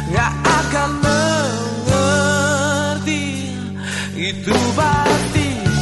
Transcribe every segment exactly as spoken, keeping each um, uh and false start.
Gak akan mengerti, itu pasti.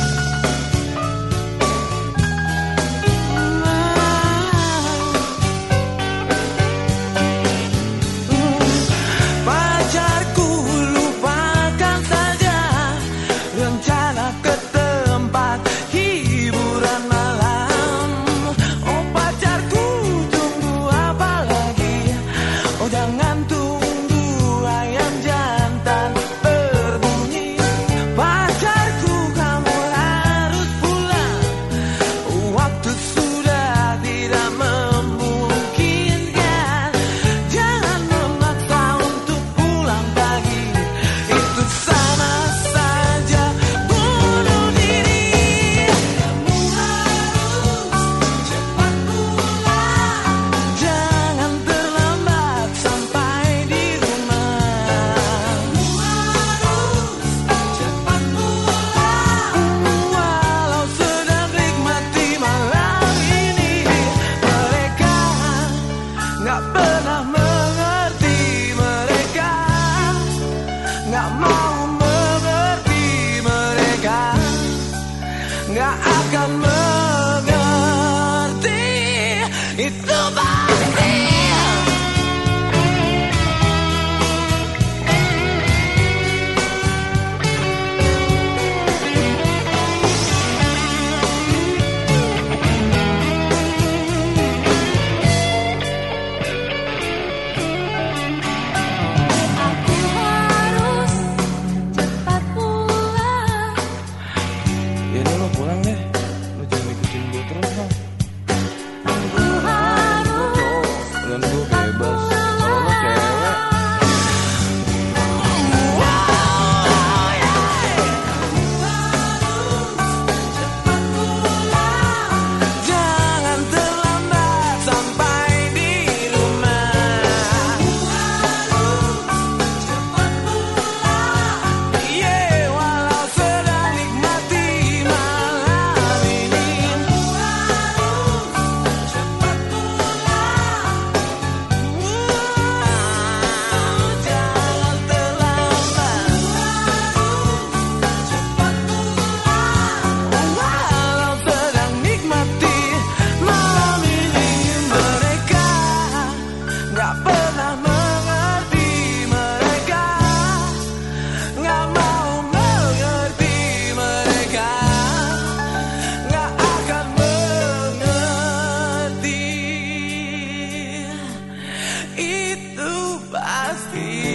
Pacarku, lupakan saja rencana ke tempat hiburan malam. Oh pacarku, tunggu apa lagi? Oh jangan tunggu ayam jantan berbunyi. Pacarku, kamu harus pulang, waktu sudah tidak memungkinkan. Jangan memaksa untuk pulang pagi, itu sama saja bunuh diri. Kamu harus cepat pulang, jangan terlambat sampai di rumah. Kamu harus cepat pulang, walau sedang nikmati malam ini. Mereka gak pernah mengerti, mereka gak mau mengerti, mereka gak akan mengerti, itu pasti. Aku harus cepat pulang. Ya udah lo pulang deh, lo jangan ikutin gue terus lo. Aku harus Dan gue bebas, kalau lo cewek. Jangan terlambat sampai di rumah. Yeah, walau sedang nikmati malam ini. Cepat pulang, jangan terlambat. Cepat pulang, walau sedang nikmati malam ini. Mereka gak pernah mengerti, mereka gak mau mengerti, mereka gak akan mengerti, itu pasti.